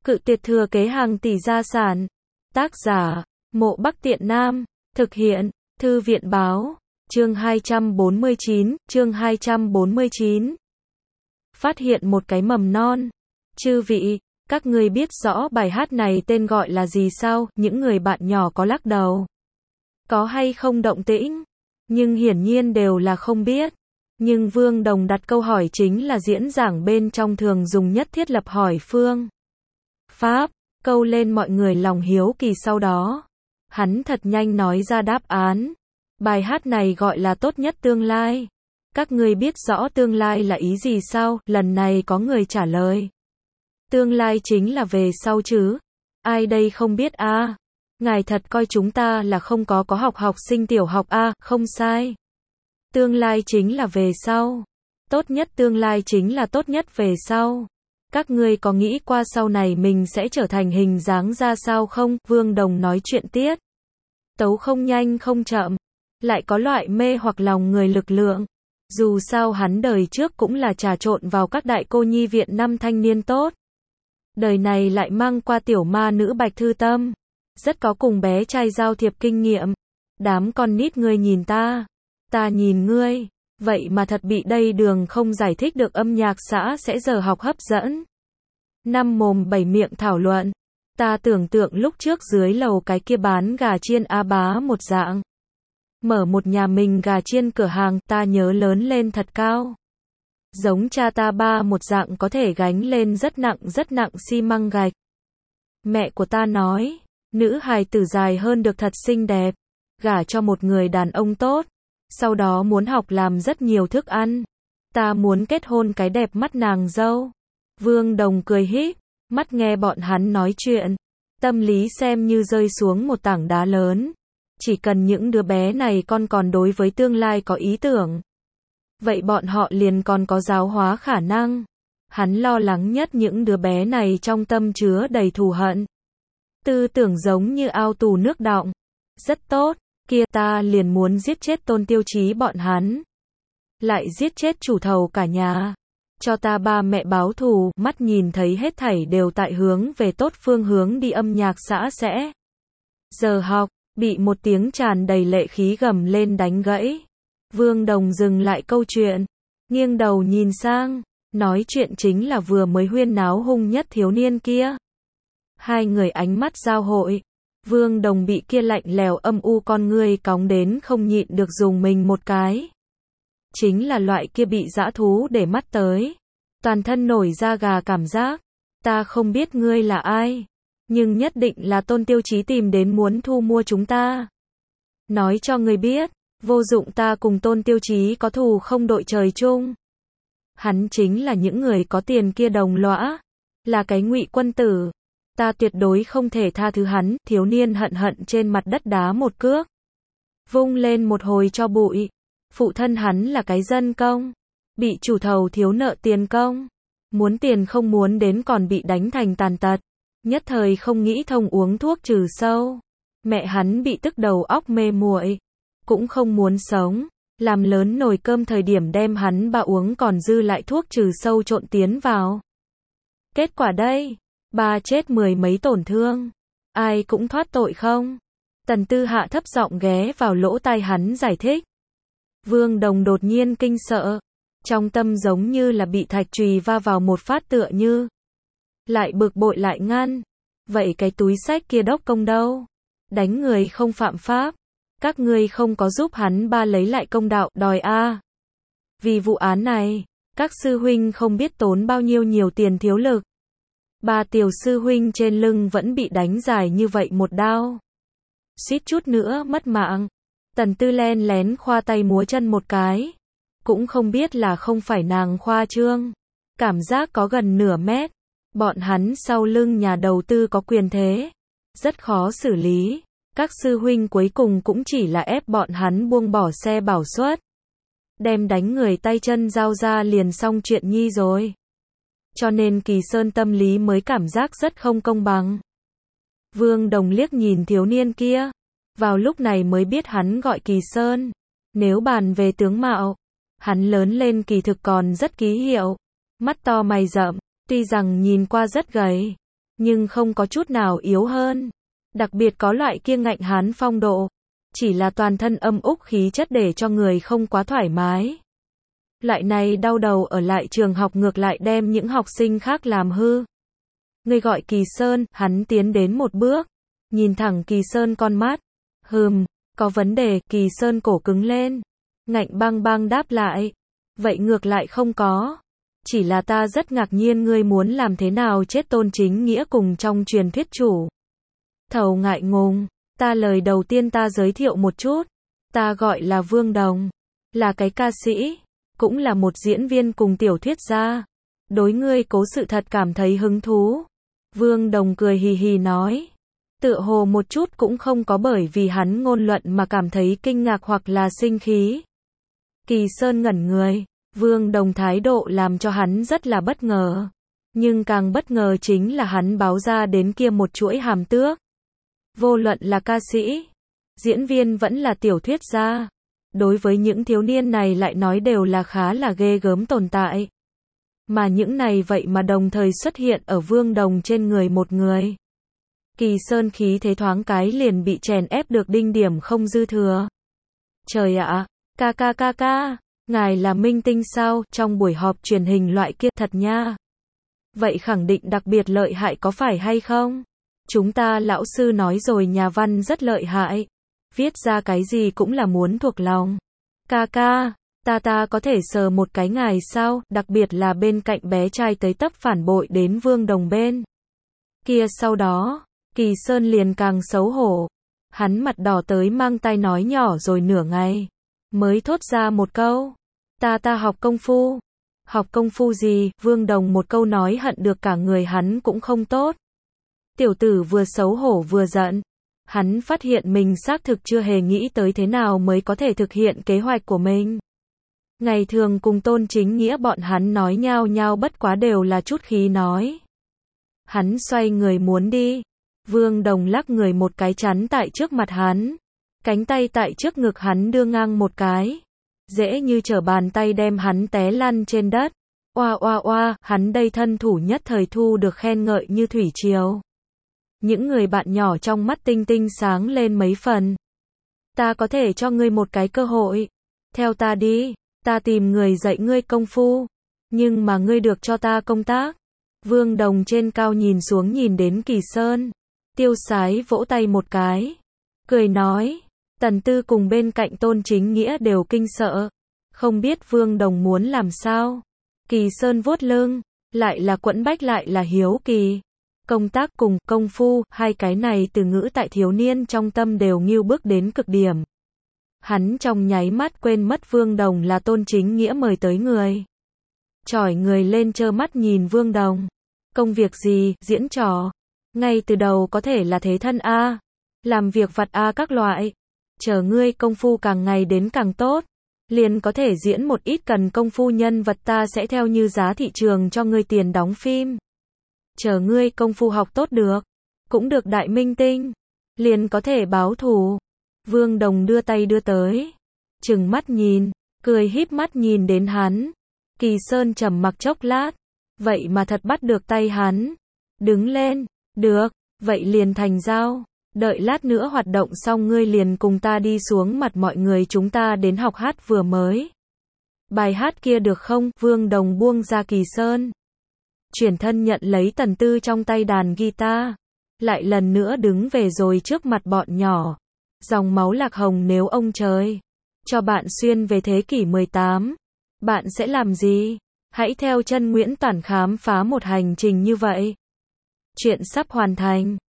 Cự tuyệt thừa kế hàng tỷ gia sản. Tác giả, Mộ Bắc Tiện Nam. Thực hiện, Thư viện báo. Chương 249. Phát hiện một cái mầm non. Chư vị, các ngươi biết rõ bài hát này tên gọi là gì sao? Những người bạn nhỏ có lắc đầu. Có hay không động tĩnh? Nhưng hiển nhiên đều là không biết. Nhưng Vương Đồng đặt câu hỏi chính là diễn giảng bên trong thường dùng nhất thiết lập hỏi phương pháp, câu lên mọi người lòng hiếu kỳ sau đó. Hắn thật nhanh nói ra đáp án. Bài hát này gọi là tốt nhất tương lai. Các ngươi biết rõ tương lai là ý gì sao? Lần này có người trả lời. Tương lai chính là về sau chứ. Ai đây không biết a? Ngài thật coi chúng ta là không có học sinh tiểu học a? Không sai. Tương lai chính là về sau. Tốt nhất tương lai chính là tốt nhất về sau. Các ngươi có nghĩ qua sau này mình sẽ trở thành hình dáng ra sao không? Vương Đồng nói chuyện tiếp. Tấu không nhanh không chậm. Lại có loại mê hoặc lòng người lực lượng. Dù sao hắn đời trước cũng là trà trộn vào các đại cô nhi viện năm thanh niên tốt. Đời này lại mang qua tiểu ma nữ Bạch Thư Tâm. Rất có cùng bé trai giao thiệp kinh nghiệm. Đám con nít ngươi nhìn ta. Ta nhìn ngươi. Vậy mà thật bị đây đường không giải thích được âm nhạc xã sẽ giờ học hấp dẫn. Năm mồm bảy miệng thảo luận. Ta tưởng tượng lúc trước dưới lầu cái kia bán gà chiên á bá một dạng. Mở một nhà mình gà chiên cửa hàng, ta nhớ lớn lên thật cao. Giống cha ta ba một dạng có thể gánh lên rất nặng xi măng gạch. Mẹ của ta nói, nữ hài tử dài hơn được thật xinh đẹp. Gả cho một người đàn ông tốt. Sau đó muốn học làm rất nhiều thức ăn. Ta muốn kết hôn cái đẹp mắt nàng dâu. Vương Đồng cười híp, mắt nghe bọn hắn nói chuyện. Tâm lý xem như rơi xuống một tảng đá lớn. Chỉ cần những đứa bé này còn đối với tương lai có ý tưởng. Vậy bọn họ liền còn có giáo hóa khả năng. Hắn lo lắng nhất những đứa bé này trong tâm chứa đầy thù hận. Tư tưởng giống như ao tù nước đọng. Rất tốt, kia ta liền muốn giết chết Tôn Tiêu Chí bọn hắn. Lại giết chết chủ thầu cả nhà. Cho ta ba mẹ báo thù, mắt nhìn thấy hết thảy đều tại hướng về tốt phương hướng đi. Âm nhạc xã sẽ giờ học, bị một tiếng tràn đầy lệ khí gầm lên đánh gãy. Vương Đồng dừng lại câu chuyện, nghiêng đầu nhìn sang, nói chuyện chính là vừa mới huyên náo hung nhất thiếu niên kia. Hai người ánh mắt giao hội. Vương Đồng bị kia lạnh lèo âm u con ngươi cóng đến không nhịn được dùng mình một cái. Chính là loại kia bị dã thú để mắt tới. Toàn thân nổi da gà cảm giác. Ta không biết ngươi là ai. Nhưng nhất định là Tôn Tiêu Chí tìm đến muốn thu mua chúng ta. Nói cho ngươi biết. Vô dụng, ta cùng Tôn Tiêu Chí có thù không đội trời chung. Hắn chính là những người có tiền kia đồng lõa. Là cái ngụy quân tử. Ta tuyệt đối không thể tha thứ hắn. Thiếu niên hận trên mặt đất đá một cước. Vung lên một hồi cho bụi. Phụ thân hắn là cái dân công. Bị chủ thầu thiếu nợ tiền công. Muốn tiền không muốn đến còn bị đánh thành tàn tật. Nhất thời không nghĩ thông uống thuốc trừ sâu. Mẹ hắn bị tức đầu óc mê muội. Cũng không muốn sống. Làm lớn nồi cơm thời điểm đem hắn ba uống còn dư lại thuốc trừ sâu trộn tiến vào. Kết quả đây. Ba chết mười mấy tổn thương. Ai cũng thoát tội không? Tần Tư Hạ thấp giọng ghé vào lỗ tai hắn giải thích. Vương Đồng đột nhiên kinh sợ. Trong tâm giống như là bị thạch chùy va vào một phát tựa như. Lại bực bội lại ngăn. Vậy cái túi xách kia đốc công đâu? Đánh người không phạm pháp. Các ngươi không có giúp hắn ba lấy lại công đạo, đòi a. Vì vụ án này, các sư huynh không biết tốn bao nhiêu nhiều tiền thiếu lực. Ba tiểu sư huynh trên lưng vẫn bị đánh dài như vậy một đao. Suýt chút nữa mất mạng. Tần Tư len lén khoa tay múa chân một cái. Cũng không biết là không phải nàng khoa trương. Cảm giác có gần nửa mét. Bọn hắn sau lưng nhà đầu tư có quyền thế. Rất khó xử lý. Các sư huynh cuối cùng cũng chỉ là ép bọn hắn buông bỏ xe bảo suất. Đem đánh người tay chân giao ra liền xong chuyện nhi rồi. Cho nên Kỳ Sơn tâm lý mới cảm giác rất không công bằng. Vương Đồng liếc nhìn thiếu niên kia. Vào lúc này mới biết hắn gọi Kỳ Sơn. Nếu bàn về tướng mạo, hắn lớn lên kỳ thực còn rất ký hiệu. Mắt to mày rậm, tuy rằng nhìn qua rất gầy. nhưng không có chút nào yếu hơn. Đặc biệt có loại kiêng ngạnh Hán phong độ. Chỉ là toàn thân âm úc khí chất để cho người không quá thoải mái. Loại này đau đầu ở lại trường học ngược lại đem những học sinh khác làm hư. Người gọi Kỳ Sơn, hắn tiến đến một bước. Nhìn thẳng Kỳ Sơn con mắt. Có vấn đề, Kỳ Sơn cổ cứng lên. Ngạnh băng băng đáp lại. Vậy ngược lại không có. Chỉ là ta rất ngạc nhiên ngươi muốn làm thế nào chết Tôn Chính Nghĩa cùng trong truyền thuyết chủ. Thầu ngại ngùng. Ta lời đầu tiên ta giới thiệu một chút. Ta gọi là Vương Đồng. Là cái ca sĩ. Cũng là một diễn viên cùng tiểu thuyết gia. Đối ngươi cố sự thật cảm thấy hứng thú. Vương Đồng cười hì hì nói. Tựa hồ một chút cũng không có bởi vì hắn ngôn luận mà cảm thấy kinh ngạc hoặc là sinh khí. Kỳ Sơn ngẩn người. Vương Đồng thái độ làm cho hắn rất là bất ngờ. Nhưng càng bất ngờ chính là hắn báo ra đến kia một chuỗi hàm tước. Vô luận là ca sĩ, diễn viên vẫn là tiểu thuyết gia. Đối với những thiếu niên này lại nói đều là khá là ghê gớm tồn tại. Mà những này vậy mà đồng thời xuất hiện ở Vương Đồng trên người một người. Kỳ Sơn khí thế thoáng cái liền bị chèn ép được đinh điểm không dư thừa. Trời ạ, ca, ngài là minh tinh sao, trong buổi họp truyền hình loại kia thật nha. Vậy khẳng định đặc biệt lợi hại có phải hay không? Chúng ta lão sư nói rồi nhà văn rất lợi hại. Viết ra cái gì cũng là muốn thuộc lòng. Ca, ta có thể sờ một cái ngài sao, đặc biệt là bên cạnh bé trai tới tấp phản bội đến Vương Đồng bên. Kia sau đó, Kỳ Sơn liền càng xấu hổ. Hắn mặt đỏ tới mang tai nói nhỏ rồi nửa ngày. Mới thốt ra một câu. Ta học công phu. Học công phu gì, Vương Đồng một câu nói hận được cả người hắn cũng không tốt. Tiểu tử vừa xấu hổ vừa giận. Hắn phát hiện mình xác thực chưa hề nghĩ tới thế nào mới có thể thực hiện kế hoạch của mình. Ngày thường cùng Tôn Chính Nghĩa bọn hắn nói nhao nhao bất quá đều là chút khí nói. Hắn xoay người muốn đi. Vương Đồng lắc người một cái chắn tại trước mặt hắn. Cánh tay tại trước ngực hắn đưa ngang một cái. Dễ như trở bàn tay đem hắn té lăn trên đất. Oa, hắn đây thân thủ nhất thời thu được khen ngợi như thủy triều. Những người bạn nhỏ trong mắt tinh tinh sáng lên mấy phần. Ta có thể cho ngươi một cái cơ hội. Theo ta đi, ta tìm người dạy ngươi công phu. Nhưng mà ngươi được cho ta công tác. Vương Đồng trên cao nhìn xuống nhìn đến Kỳ Sơn. Tiêu sái vỗ tay một cái. Cười nói. Tần Tư cùng bên cạnh Tôn Chính Nghĩa đều kinh sợ. Không biết Vương Đồng muốn làm sao. Kỳ Sơn vuốt lưng. Lại là quẫn bách lại là hiếu kỳ. Công tác cùng công phu, hai cái này từ ngữ tại thiếu niên trong tâm đều nghiêu bước đến cực điểm. Hắn trong nháy mắt quên mất Vương Đồng là Tôn Chính Nghĩa mời tới người. Chỏi người lên trơ mắt nhìn Vương Đồng. Công việc gì, diễn trò. Ngay từ đầu có thể là thế thân A. Làm việc vặt A các loại. Chờ ngươi công phu càng ngày đến càng tốt. Liền có thể diễn một ít cần công phu nhân vật ta sẽ theo như giá thị trường cho ngươi tiền đóng phim. Chờ ngươi công phu học tốt được. Cũng được đại minh tinh. Liền có thể báo thù. Vương Đồng đưa tay đưa tới. Trừng mắt nhìn. Cười híp mắt nhìn đến hắn. Kỳ Sơn trầm mặc chốc lát. Vậy mà thật bắt được tay hắn. Đứng lên. Được. Vậy liền thành giao. Đợi lát nữa hoạt động xong ngươi liền cùng ta đi xuống mặt mọi người chúng ta đến học hát vừa mới. Bài hát kia được không? Vương Đồng buông ra Kỳ Sơn. Chuyển thân nhận lấy Tần Tư trong tay đàn guitar. Lại lần nữa đứng về rồi trước mặt bọn nhỏ. Dòng máu lạc hồng nếu ông trời cho bạn xuyên về thế kỷ 18. Bạn sẽ làm gì? Hãy theo chân Nguyễn Toản khám phá một hành trình như vậy. Chuyện sắp hoàn thành.